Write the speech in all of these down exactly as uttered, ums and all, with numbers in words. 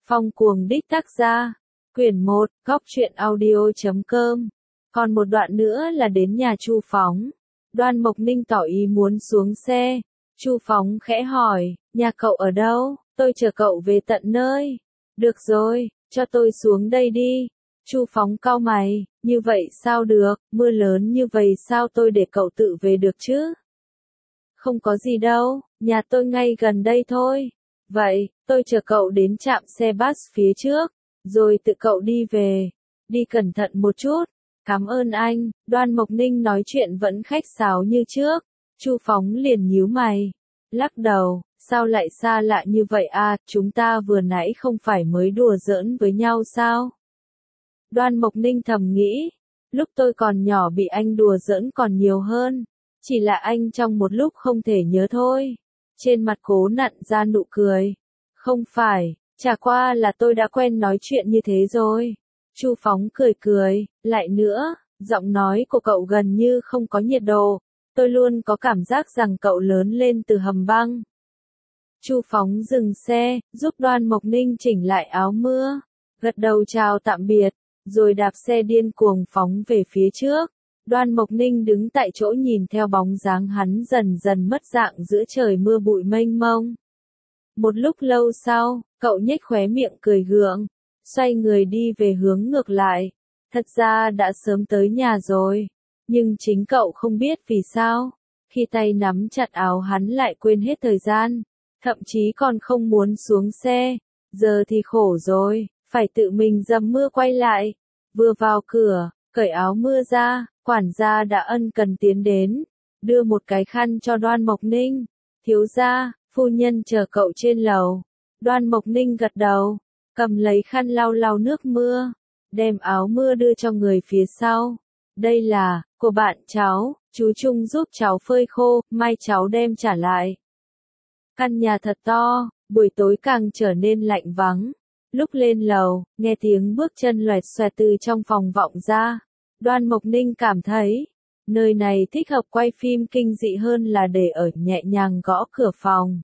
Phong cuồng đích tác gia. Quyển một, góc truyện audio chấm com. Còn một đoạn nữa là đến nhà Chu Phóng. Đoan Mộc Ninh tỏ ý muốn xuống xe. Chu Phóng khẽ hỏi, nhà cậu ở đâu? Tôi chờ cậu về tận nơi. Được rồi, cho tôi xuống đây đi. Chu Phóng cau mày, như vậy sao được, mưa lớn như vậy sao tôi để cậu tự về được chứ? Không có gì đâu, nhà tôi ngay gần đây thôi. Vậy, tôi chờ cậu đến trạm xe bus phía trước, rồi tự cậu đi về. Đi cẩn thận một chút. Cảm ơn anh. Đoan Mộc Ninh nói chuyện vẫn khách sáo như trước. Chu Phóng liền nhíu mày. Lắc đầu, sao lại xa lạ như vậy à, chúng ta vừa nãy không phải mới đùa giỡn với nhau sao? Đoan Mộc Ninh thầm nghĩ, lúc tôi còn nhỏ bị anh đùa giỡn còn nhiều hơn. Chỉ là anh trong một lúc không thể nhớ thôi. Trên mặt Cố nặn ra nụ cười. Không phải, chả qua là tôi đã quen nói chuyện như thế rồi. Chu Phóng cười cười, lại nữa, giọng nói của cậu gần như không có nhiệt độ. Tôi luôn có cảm giác rằng cậu lớn lên từ hầm băng. Chu Phóng dừng xe, giúp Đoan Mộc Ninh chỉnh lại áo mưa, gật đầu chào tạm biệt, rồi đạp xe điên cuồng phóng về phía trước. Đoan Mộc Ninh đứng tại chỗ nhìn theo bóng dáng hắn dần dần mất dạng giữa trời mưa bụi mênh mông. Một lúc lâu sau, cậu nhếch khóe miệng cười gượng, xoay người đi về hướng ngược lại. Thật ra đã sớm tới nhà rồi, nhưng chính cậu không biết vì sao. Khi tay nắm chặt áo hắn lại quên hết thời gian, thậm chí còn không muốn xuống xe. Giờ thì khổ rồi, phải tự mình dầm mưa quay lại. Vừa vào cửa, cởi áo mưa ra, quản gia đã ân cần tiến đến, đưa một cái khăn cho Đoan Mộc Ninh. Thiếu gia, phu nhân chờ cậu trên lầu. Đoan Mộc Ninh gật đầu, cầm lấy khăn lau lau nước mưa, đem áo mưa đưa cho người phía sau. Đây là, của bạn cháu, chú Trung giúp cháu phơi khô, mai cháu đem trả lại. Căn nhà thật to, buổi tối càng trở nên lạnh vắng. Lúc lên lầu, nghe tiếng bước chân loẹt xoẹt từ trong phòng vọng ra. Đoan Mộc Ninh cảm thấy, nơi này thích hợp quay phim kinh dị hơn là để ở, nhẹ nhàng gõ cửa phòng.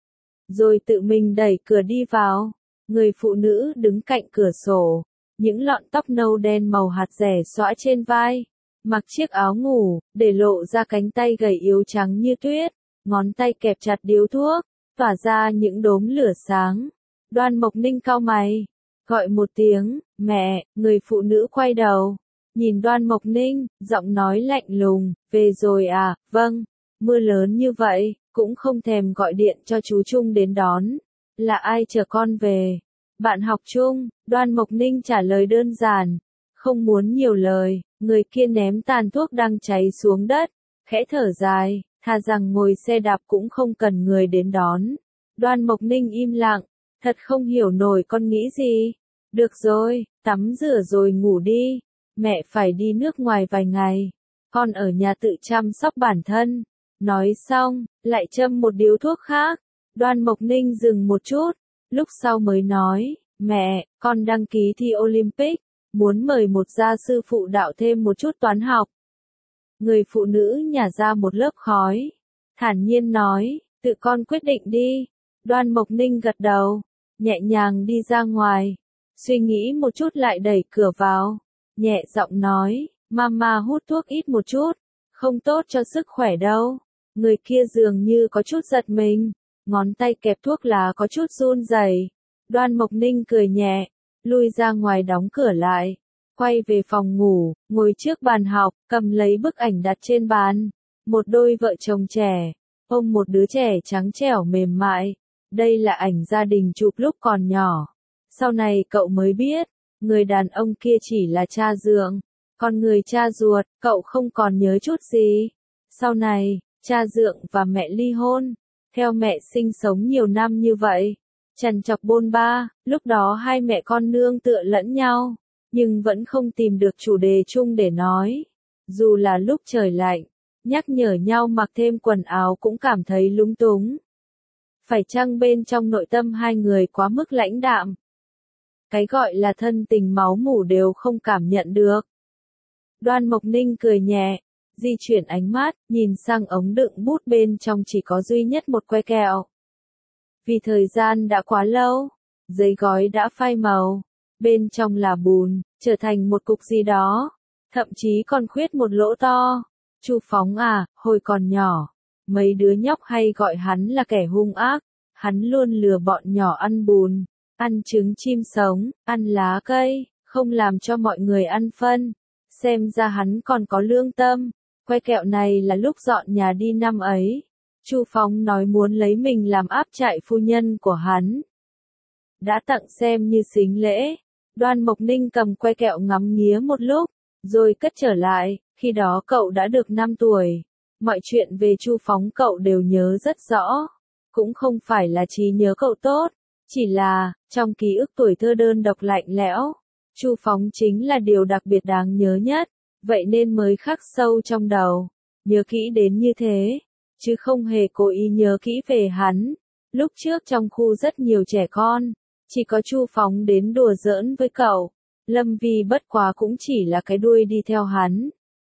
Rồi tự mình đẩy cửa đi vào. Người phụ nữ đứng cạnh cửa sổ, những lọn tóc nâu đen màu hạt rẻ xõa trên vai, mặc chiếc áo ngủ, để lộ ra cánh tay gầy yếu trắng như tuyết, ngón tay kẹp chặt điếu thuốc, tỏa ra những đốm lửa sáng. Đoan Mộc Ninh cau mày, gọi một tiếng, mẹ. Người phụ nữ quay đầu, nhìn Đoan Mộc Ninh, giọng nói lạnh lùng, về rồi à, vâng, mưa lớn như vậy, cũng không thèm gọi điện cho chú Trung đến đón. Là ai chờ con về? Bạn học chung. Đoan Mộc Ninh trả lời đơn giản, không muốn nhiều lời. Người kia ném tàn thuốc đang cháy xuống đất, khẽ thở dài, thà rằng ngồi xe đạp cũng không cần người đến đón. Đoan Mộc Ninh im lặng, thật không hiểu nổi con nghĩ gì. Được rồi, tắm rửa rồi ngủ đi. Mẹ phải đi nước ngoài vài ngày, con ở nhà tự chăm sóc bản thân. Nói xong, lại châm một điếu thuốc khác. Đoan Mộc Ninh dừng một chút, lúc sau mới nói, mẹ, con đăng ký thi Olympic, muốn mời một gia sư phụ đạo thêm một chút toán học. Người phụ nữ nhả ra một lớp khói, thản nhiên nói, tự con quyết định đi. Đoan Mộc Ninh gật đầu, nhẹ nhàng đi ra ngoài, suy nghĩ một chút lại đẩy cửa vào, nhẹ giọng nói, mama hút thuốc ít một chút, không tốt cho sức khỏe đâu. Người kia dường như có chút giật mình, ngón tay kẹp thuốc lá có chút run rẩy. Đoan Mộc Ninh cười nhẹ, lui ra ngoài đóng cửa lại, quay về phòng ngủ, ngồi trước bàn học, cầm lấy bức ảnh đặt trên bàn. Một đôi vợ chồng trẻ, ôm một đứa trẻ trắng trẻo mềm mại. Đây là ảnh gia đình chụp lúc còn nhỏ. Sau này cậu mới biết, người đàn ông kia chỉ là cha dượng, còn người cha ruột, cậu không còn nhớ chút gì. Sau này, cha dượng và mẹ ly hôn, theo mẹ sinh sống nhiều năm như vậy, trằn trọc bôn ba. Lúc đó hai mẹ con nương tựa lẫn nhau, nhưng vẫn không tìm được chủ đề chung để nói. Dù là lúc trời lạnh, nhắc nhở nhau mặc thêm quần áo cũng cảm thấy lúng túng. Phải chăng bên trong nội tâm hai người quá mức lãnh đạm? Cái gọi là thân tình máu mủ đều không cảm nhận được. Đoan Mộc Ninh cười nhẹ, di chuyển ánh mắt, nhìn sang ống đựng bút bên trong chỉ có duy nhất một que kẹo. Vì thời gian đã quá lâu, giấy gói đã phai màu, bên trong là bùn, trở thành một cục gì đó, thậm chí còn khuyết một lỗ to. Chu Phóng à, hồi còn nhỏ, mấy đứa nhóc hay gọi hắn là kẻ hung ác, hắn luôn lừa bọn nhỏ ăn bùn, ăn trứng chim sống, ăn lá cây, không làm cho mọi người ăn phân. Xem ra hắn còn có lương tâm. Que kẹo này là lúc dọn nhà đi năm ấy. Chu Phóng nói muốn lấy mình làm áp trại phu nhân của hắn. Đã tặng xem như sính lễ. Đoan Mộc Ninh cầm que kẹo ngắm nghía một lúc, rồi cất trở lại. Khi đó cậu đã được năm tuổi. Mọi chuyện về Chu Phóng cậu đều nhớ rất rõ. Cũng không phải là trí nhớ cậu tốt, chỉ là, trong ký ức tuổi thơ đơn độc lạnh lẽo, Chu Phóng chính là điều đặc biệt đáng nhớ nhất, vậy nên mới khắc sâu trong đầu, nhớ kỹ đến như thế, chứ không hề cố ý nhớ kỹ về hắn. Lúc trước trong khu rất nhiều trẻ con, chỉ có Chu Phóng đến đùa giỡn với cậu, Lâm Vi bất quá cũng chỉ là cái đuôi đi theo hắn.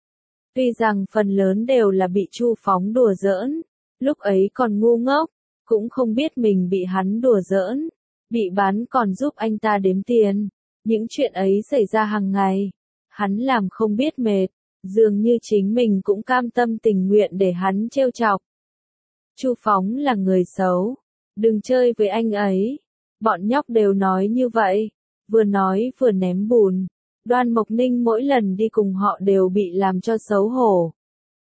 Tuy rằng phần lớn đều là bị Chu Phóng đùa giỡn, lúc ấy còn ngu ngốc, cũng không biết mình bị hắn đùa giỡn, bị bán còn giúp anh ta đếm tiền. Những chuyện ấy xảy ra hàng ngày, hắn làm không biết mệt, dường như chính mình cũng cam tâm tình nguyện để hắn trêu chọc. Chu Phóng là người xấu, đừng chơi với anh ấy. Bọn nhóc đều nói như vậy, vừa nói vừa ném bùn. Đoan Mộc Ninh mỗi lần đi cùng họ đều bị làm cho xấu hổ.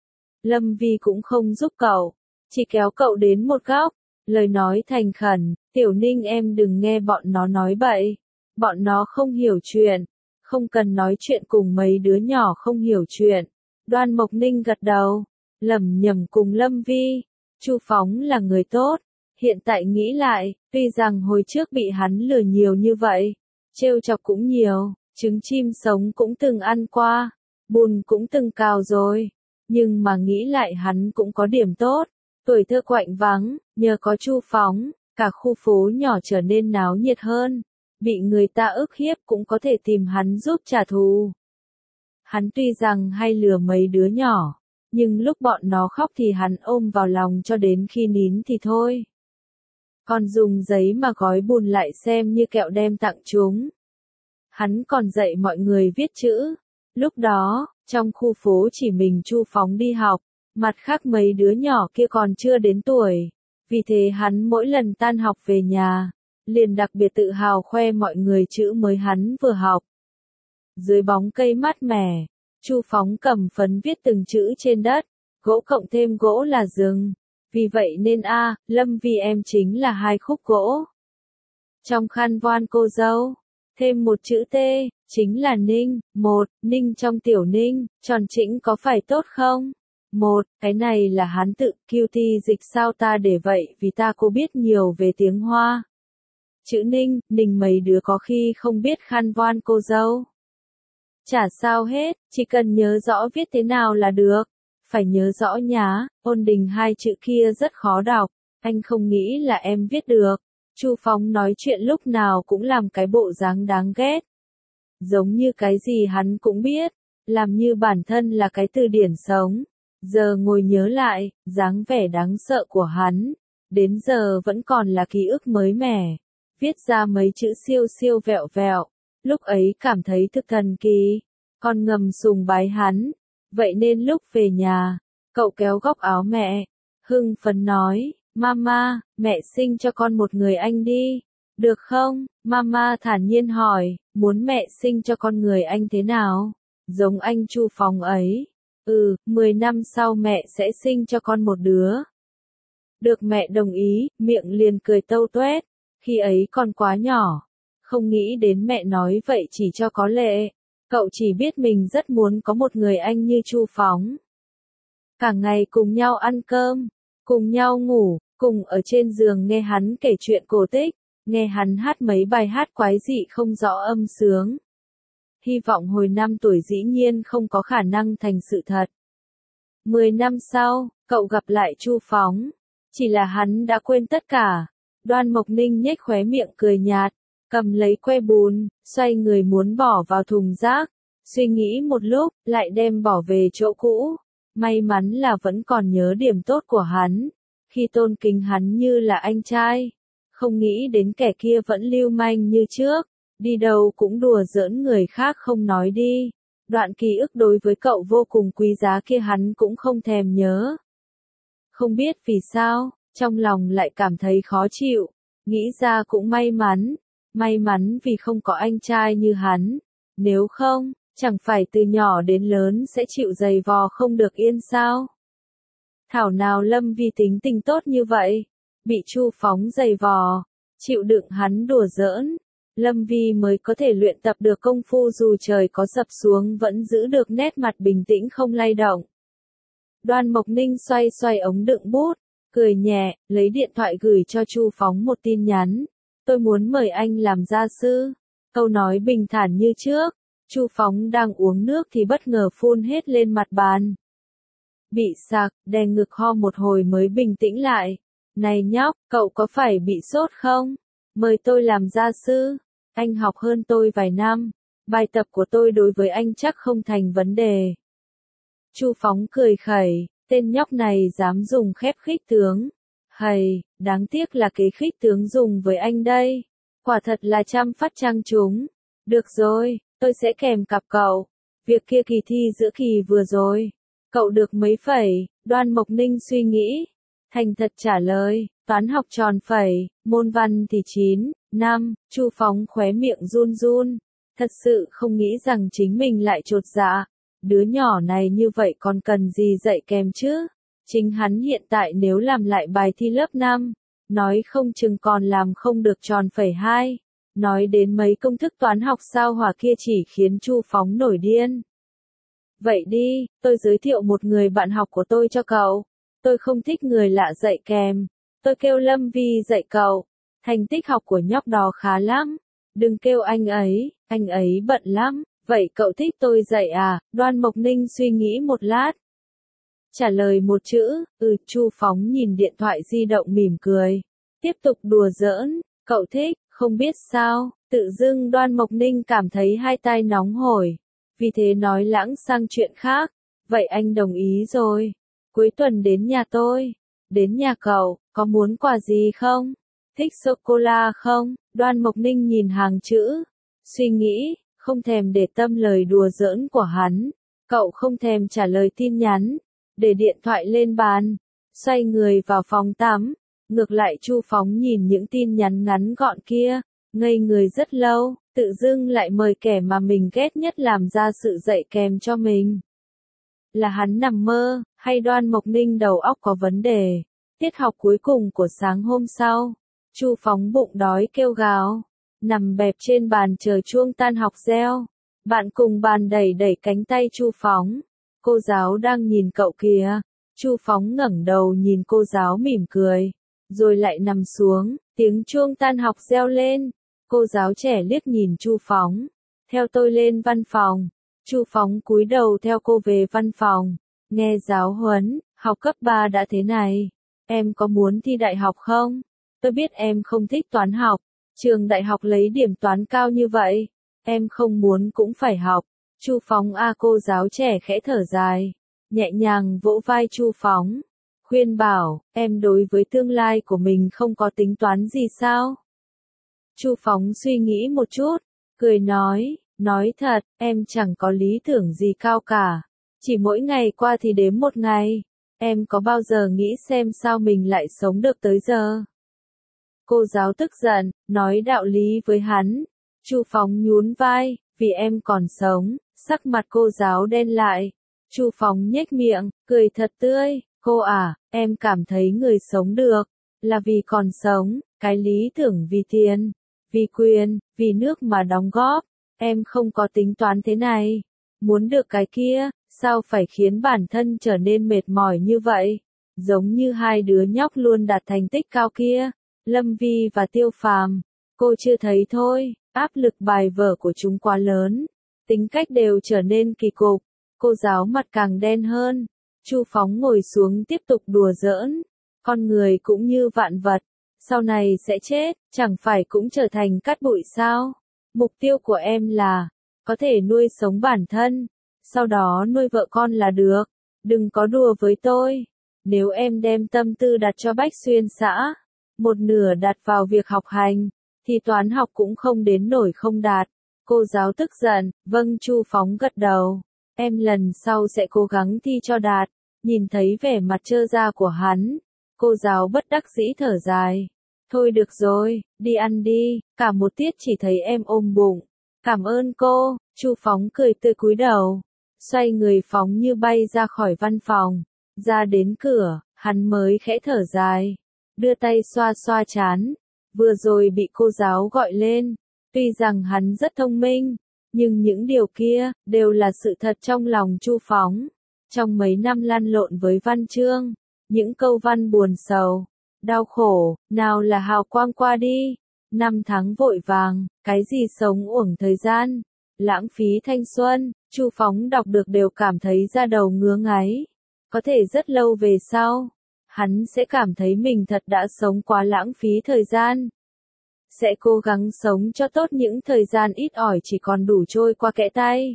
Lâm Vi cũng không giúp cậu, chỉ kéo cậu đến một góc, lời nói thành khẩn, Tiểu Ninh em đừng nghe bọn nó nói bậy. Bọn nó không hiểu chuyện, không cần nói chuyện cùng mấy đứa nhỏ không hiểu chuyện. Đoan Mộc Ninh gật đầu, lẩm nhẩm cùng Lâm Vi, Chu Phóng là người tốt. Hiện tại nghĩ lại, tuy rằng hồi trước bị hắn lừa nhiều như vậy, trêu chọc cũng nhiều, trứng chim sống cũng từng ăn qua, bùn cũng từng cào rồi, nhưng mà nghĩ lại hắn cũng có điểm tốt. Tuổi thơ quạnh vắng, nhờ có Chu Phóng, cả khu phố nhỏ trở nên náo nhiệt hơn. Bị người ta ức hiếp cũng có thể tìm hắn giúp trả thù. Hắn tuy rằng hay lừa mấy đứa nhỏ, nhưng lúc bọn nó khóc thì hắn ôm vào lòng cho đến khi nín thì thôi. Còn dùng giấy mà gói bùn lại xem như kẹo đem tặng chúng. Hắn còn dạy mọi người viết chữ. Lúc đó, trong khu phố chỉ mình Chu Phóng đi học, mặt khác mấy đứa nhỏ kia còn chưa đến tuổi. Vì thế hắn mỗi lần tan học về nhà, liền đặc biệt tự hào khoe mọi người chữ mới hắn vừa học. Dưới bóng cây mát mẻ, Chu Phóng cầm phấn viết từng chữ trên đất, gỗ cộng thêm gỗ là rừng. Vì vậy nên a, à, Lâm Vi em chính là hai khúc gỗ. Trong khăn voan cô dâu, thêm một chữ T, chính là Ninh. Một, Ninh trong tiểu Ninh, tròn chỉnh có phải tốt không? Một, cái này là hắn tự cutie dịch sao ta để vậy vì ta cô biết nhiều về tiếng Hoa. Chữ Ninh, Ninh mấy đứa có khi không biết khăn voan cô dâu. Chả sao hết, chỉ cần nhớ rõ viết thế nào là được. Phải nhớ rõ nhá, ôn đình hai chữ kia rất khó đọc, anh không nghĩ là em viết được. Chu Phóng nói chuyện lúc nào cũng làm cái bộ dáng đáng ghét. Giống như cái gì hắn cũng biết, làm như bản thân là cái từ điển sống. Giờ ngồi nhớ lại, dáng vẻ đáng sợ của hắn, đến giờ vẫn còn là ký ức mới mẻ. Viết ra mấy chữ siêu siêu vẹo vẹo, lúc ấy cảm thấy thực thần kỳ, còn ngầm sùng bái hắn. Vậy nên lúc về nhà, cậu kéo góc áo mẹ, hưng phấn nói, Mama, mẹ sinh cho con một người anh đi, được không? Mama thản nhiên hỏi, muốn mẹ sinh cho con người anh thế nào? Giống anh Chu Phóng ấy. Ừ, mười năm sau mẹ sẽ sinh cho con một đứa. Được mẹ đồng ý, miệng liền cười tâu tuét, khi ấy còn quá nhỏ, không nghĩ đến mẹ nói vậy chỉ cho có lệ. Cậu chỉ biết mình rất muốn có một người anh như Chu Phóng. Cả ngày cùng nhau ăn cơm, cùng nhau ngủ, cùng ở trên giường nghe hắn kể chuyện cổ tích, nghe hắn hát mấy bài hát quái dị không rõ âm sướng. Hy vọng hồi năm tuổi dĩ nhiên không có khả năng thành sự thật. Mười năm sau, cậu gặp lại Chu Phóng. Chỉ là hắn đã quên tất cả. Đoan Mộc Ninh nhếch khóe miệng cười nhạt, cầm lấy que bùn, xoay người muốn bỏ vào thùng rác. Suy nghĩ một lúc, lại đem bỏ về chỗ cũ. May mắn là vẫn còn nhớ điểm tốt của hắn. Khi tôn kính hắn như là anh trai. Không nghĩ đến kẻ kia vẫn lưu manh như trước, đi đâu cũng đùa giỡn người khác không nói đi. Đoạn ký ức đối với cậu vô cùng quý giá kia hắn cũng không thèm nhớ. Không biết vì sao, trong lòng lại cảm thấy khó chịu, nghĩ ra cũng may mắn, may mắn vì không có anh trai như hắn, nếu không, chẳng phải từ nhỏ đến lớn sẽ chịu giày vò không được yên sao. Thảo nào Lâm Vi tính tình tốt như vậy, bị Chu Phóng giày vò, chịu đựng hắn đùa giỡn, Lâm Vi mới có thể luyện tập được công phu dù trời có sập xuống vẫn giữ được nét mặt bình tĩnh không lay động. Đoan Mộc Ninh xoay xoay ống đựng bút, cười nhẹ, lấy điện thoại gửi cho Chu Phóng một tin nhắn. Tôi muốn mời anh làm gia sư. Câu nói bình thản như trước, Chu Phóng đang uống nước thì bất ngờ phun hết lên mặt bàn. Bị sặc, đè ngực ho một hồi mới bình tĩnh lại. Này nhóc, cậu có phải bị sốt không? Mời tôi làm gia sư. Anh học hơn tôi vài năm. Bài tập của tôi đối với anh chắc không thành vấn đề. Chu Phóng cười khẩy, tên nhóc này dám dùng khép khích tướng. Hầy, đáng tiếc là kế khích tướng dùng với anh đây. Quả thật là trăm phát trăm trúng. Được rồi, tôi sẽ kèm cặp cậu. Việc kia kỳ thi giữa kỳ vừa rồi. Cậu được mấy phẩy? Đoan Mộc Ninh suy nghĩ. Thành thật trả lời, toán học tròn phẩy, môn văn thì chín, năm, Chu Phóng khóe miệng run run. Thật sự không nghĩ rằng chính mình lại chột dạ. Đứa nhỏ này như vậy còn cần gì dạy kèm chứ? Chính hắn hiện tại nếu làm lại bài thi lớp năm, nói không chừng còn làm không được tròn phẩy hai. Nói đến mấy công thức toán học sao hỏa kia chỉ khiến Chu Phóng nổi điên. Vậy đi, tôi giới thiệu một người bạn học của tôi cho cậu. Tôi không thích người lạ dạy kèm. Tôi kêu Lâm Vi dạy cậu. Thành tích học của nhóc đó khá lắm. Đừng kêu anh ấy, anh ấy bận lắm. Vậy cậu thích tôi dạy à? Đoan Mộc Ninh suy nghĩ một lát. Trả lời một chữ, ừ. Chu Phóng nhìn điện thoại di động mỉm cười. Tiếp tục đùa giỡn, cậu thích, không biết sao, tự dưng Đoan Mộc Ninh cảm thấy hai tai nóng hổi. Vì thế nói lãng sang chuyện khác. Vậy anh đồng ý rồi. Cuối tuần đến nhà tôi. Đến nhà cậu, có muốn quà gì không? Thích sô-cô-la không? Đoan Mộc Ninh nhìn hàng chữ. Suy nghĩ, không thèm để tâm lời đùa giỡn của hắn. Cậu không thèm trả lời tin nhắn. Để điện thoại lên bàn. Xoay người vào phòng tắm. Ngược lại Chu Phóng nhìn những tin nhắn ngắn gọn kia. Ngây người rất lâu. Tự dưng lại mời kẻ mà mình ghét nhất làm ra sự dạy kèm cho mình. Là hắn nằm mơ, hay Đoan Mộc Ninh đầu óc có vấn đề. Tiết học cuối cùng của sáng hôm sau, Chu Phóng bụng đói kêu gào, nằm bẹp trên bàn chờ chuông tan học reo. Bạn cùng bàn đẩy đẩy cánh tay Chu Phóng. Cô giáo đang nhìn cậu kìa. Chu Phóng ngẩng đầu nhìn cô giáo mỉm cười, rồi lại nằm xuống, tiếng chuông tan học reo lên. Cô giáo trẻ liếc nhìn Chu Phóng. Theo tôi lên văn phòng. Chu Phóng cúi đầu theo cô về văn phòng. Nghe giáo huấn, học cấp ba đã thế này. Em có muốn thi đại học không? Tôi biết em không thích toán học. Trường đại học lấy điểm toán cao như vậy. Em không muốn cũng phải học. Chu Phóng a cô giáo trẻ khẽ thở dài. Nhẹ nhàng vỗ vai Chu Phóng. Khuyên bảo, em đối với tương lai của mình không có tính toán gì sao? Chu Phóng suy nghĩ một chút, cười nói, nói thật, em chẳng có lý tưởng gì cao cả. Chỉ mỗi ngày qua thì đếm một ngày. Em có bao giờ nghĩ xem sao mình lại sống được tới giờ? Cô giáo tức giận, nói đạo lý với hắn. Chu Phóng nhún vai, vì em còn sống. Sắc mặt cô giáo đen lại. Chu Phóng nhếch miệng, cười thật tươi. Cô à, em cảm thấy người sống được, là vì còn sống, cái lý tưởng vì tiền, vì quyền, vì nước mà đóng góp. Em không có tính toán thế này. Muốn được cái kia, sao phải khiến bản thân trở nên mệt mỏi như vậy? Giống như hai đứa nhóc luôn đạt thành tích cao kia, Lâm Vi và Tiêu Phàm. Cô chưa thấy thôi, áp lực bài vở của chúng quá lớn. Tính cách đều trở nên kỳ cục. Cô giáo mặt càng đen hơn. Chu Phóng ngồi xuống tiếp tục đùa giỡn. Con người cũng như vạn vật. Sau này sẽ chết, chẳng phải cũng trở thành cát bụi sao? Mục tiêu của em là, có thể nuôi sống bản thân. Sau đó nuôi vợ con là được. Đừng có đùa với tôi. Nếu em đem tâm tư đặt cho Bách Xuyên xã, một nửa đặt vào việc học hành, thì toán học cũng không đến nổi không đạt. Cô giáo tức giận, vâng Chu Phóng gật đầu, em lần sau sẽ cố gắng thi cho đạt. Nhìn thấy vẻ mặt trơ ra của hắn, cô giáo bất đắc dĩ thở dài. Thôi được rồi, đi ăn đi, cả một tiết chỉ thấy em ôm bụng. Cảm ơn cô, Chu Phóng cười tươi cúi đầu, xoay người phóng như bay ra khỏi văn phòng. Ra đến cửa, hắn mới khẽ thở dài, đưa tay xoa xoa trán. Vừa rồi bị cô giáo gọi lên, tuy rằng hắn rất thông minh, nhưng những điều kia đều là sự thật trong lòng Chu Phóng. Trong mấy năm lăn lộn với văn chương, những câu văn buồn sầu, đau khổ, nào là hào quang qua đi. Năm tháng vội vàng, cái gì sống uổng thời gian, lãng phí thanh xuân, Chu Phóng đọc được đều cảm thấy da đầu ngứa ngáy. Có thể rất lâu về sau, hắn sẽ cảm thấy mình thật đã sống quá lãng phí thời gian. Sẽ cố gắng sống cho tốt những thời gian ít ỏi chỉ còn đủ trôi qua kẽ tay.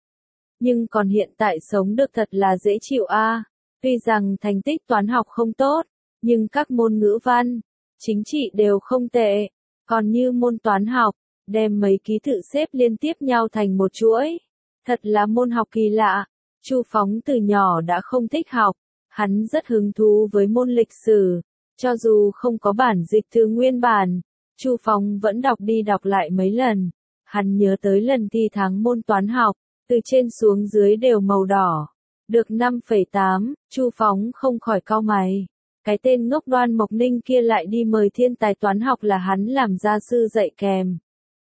Nhưng còn hiện tại sống được thật là dễ chịu a. À. Tuy rằng thành tích toán học không tốt, nhưng các môn ngữ văn, chính trị đều không tệ. Còn như môn toán học, đem mấy ký tự xếp liên tiếp nhau thành một chuỗi. Thật là môn học kỳ lạ. Chu Phóng từ nhỏ đã không thích học, hắn rất hứng thú với môn lịch sử. Cho dù không có bản dịch từ nguyên bản, Chu Phóng vẫn đọc đi đọc lại mấy lần. Hắn nhớ tới lần thi tháng môn toán học, từ trên xuống dưới đều màu đỏ. Được năm phẩy tám, Chu Phóng không khỏi cau mày. Cái tên ngốc Đoan Mộc Ninh kia lại đi mời thiên tài toán học là hắn làm gia sư dạy kèm.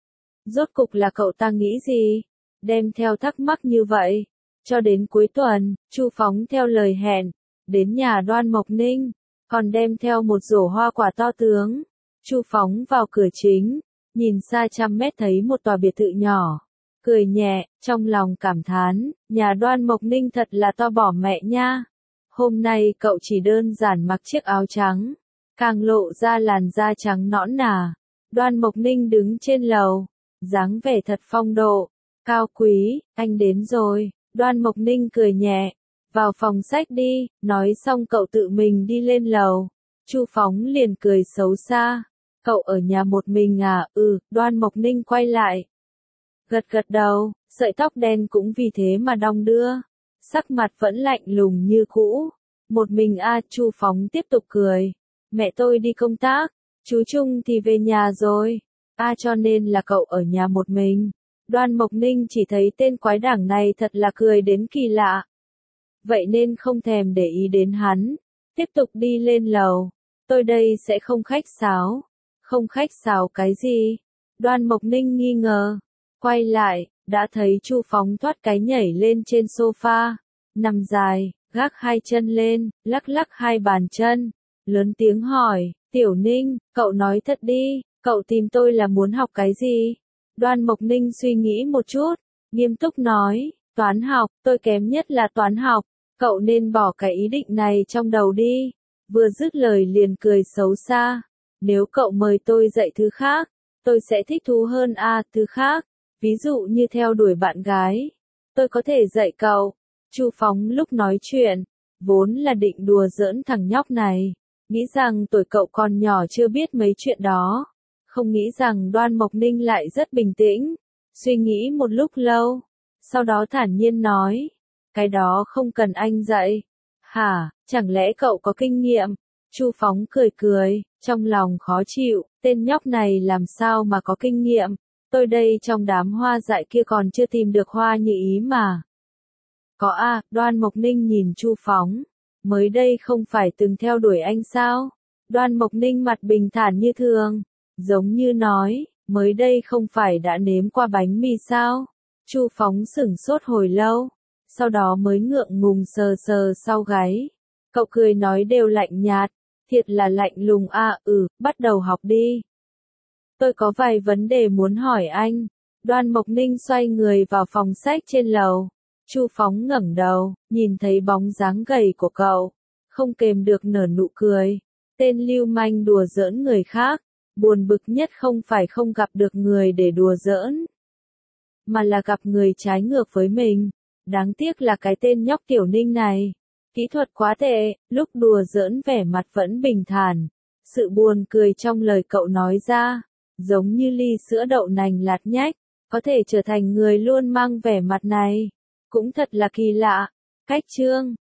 Rốt cục là cậu ta nghĩ gì? Đem theo thắc mắc như vậy. Cho đến cuối tuần, Chu Phóng theo lời hẹn, đến nhà Đoan Mộc Ninh, còn đem theo một rổ hoa quả to tướng. Chu Phóng vào cửa chính, nhìn xa trăm mét thấy một tòa biệt thự nhỏ. Cười nhẹ, trong lòng cảm thán, nhà Đoan Mộc Ninh thật là to bỏ mẹ nha. Hôm nay cậu chỉ đơn giản mặc chiếc áo trắng, càng lộ ra làn da trắng nõn nà. Đoan Mộc Ninh đứng trên lầu, dáng vẻ thật phong độ, cao quý, anh đến rồi. Đoan Mộc Ninh cười nhẹ, vào phòng sách đi, nói xong cậu tự mình đi lên lầu. Chu Phóng liền cười xấu xa, cậu ở nhà một mình à? Ừ, Đoan Mộc Ninh quay lại, gật gật đầu, sợi tóc đen cũng vì thế mà đong đưa, sắc mặt vẫn lạnh lùng như cũ. Một mình a à, Chu Phóng tiếp tục cười, mẹ tôi đi công tác, chú Trung thì về nhà rồi, a à, cho nên là cậu ở nhà một mình. Đoan Mộc Ninh chỉ thấy tên quái đảng này thật là cười đến kỳ lạ. Vậy nên không thèm để ý đến hắn, tiếp tục đi lên lầu. Tôi đây sẽ không khách sáo. Không khách sáo cái gì? Đoan Mộc Ninh nghi ngờ. Quay lại, đã thấy Chu Phóng thoát cái nhảy lên trên sofa, nằm dài, gác hai chân lên, lắc lắc hai bàn chân, lớn tiếng hỏi, Tiểu Ninh, cậu nói thật đi, cậu tìm tôi là muốn học cái gì? Đoan Mộc Ninh suy nghĩ một chút, nghiêm túc nói, toán học, tôi kém nhất là toán học, cậu nên bỏ cái ý định này trong đầu đi. Vừa dứt lời liền cười xấu xa, nếu cậu mời tôi dạy thứ khác, tôi sẽ thích thú hơn a à, thứ khác, ví dụ như theo đuổi bạn gái, tôi có thể dạy cậu. Chu Phóng lúc nói chuyện, vốn là định đùa giỡn thằng nhóc này, nghĩ rằng tuổi cậu còn nhỏ chưa biết mấy chuyện đó. Không nghĩ rằng Đoan Mộc Ninh lại rất bình tĩnh, suy nghĩ một lúc lâu, sau đó thản nhiên nói, cái đó không cần anh dạy. Hả, chẳng lẽ cậu có kinh nghiệm? Chu Phóng cười cười, trong lòng khó chịu, tên nhóc này làm sao mà có kinh nghiệm, tôi đây trong đám hoa dại kia còn chưa tìm được hoa như ý mà. Có à, Đoan Mộc Ninh nhìn Chu Phóng, mới đây không phải từng theo đuổi anh sao? Đoan Mộc Ninh mặt bình thản như thường, giống như nói, mới đây không phải đã nếm qua bánh mì sao? Chu Phóng sửng sốt hồi lâu, sau đó mới ngượng ngùng sờ sờ sau gáy. Cậu cười nói đều lạnh nhạt, thiệt là lạnh lùng a à, ừ, bắt đầu học đi. Tôi có vài vấn đề muốn hỏi anh. Đoan Mộc Ninh xoay người vào phòng sách trên lầu. Chu Phóng ngẩng đầu, nhìn thấy bóng dáng gầy của cậu, không kềm được nở nụ cười. Tên lưu manh đùa giỡn người khác, buồn bực nhất không phải không gặp được người để đùa giỡn, mà là gặp người trái ngược với mình. Đáng tiếc là cái tên nhóc Tiểu Ninh này, kỹ thuật quá tệ, lúc đùa giỡn vẻ mặt vẫn bình thản, sự buồn cười trong lời cậu nói ra, giống như ly sữa đậu nành lạt nhách, có thể trở thành người luôn mang vẻ mặt này. Cũng thật là kỳ lạ. Cách chương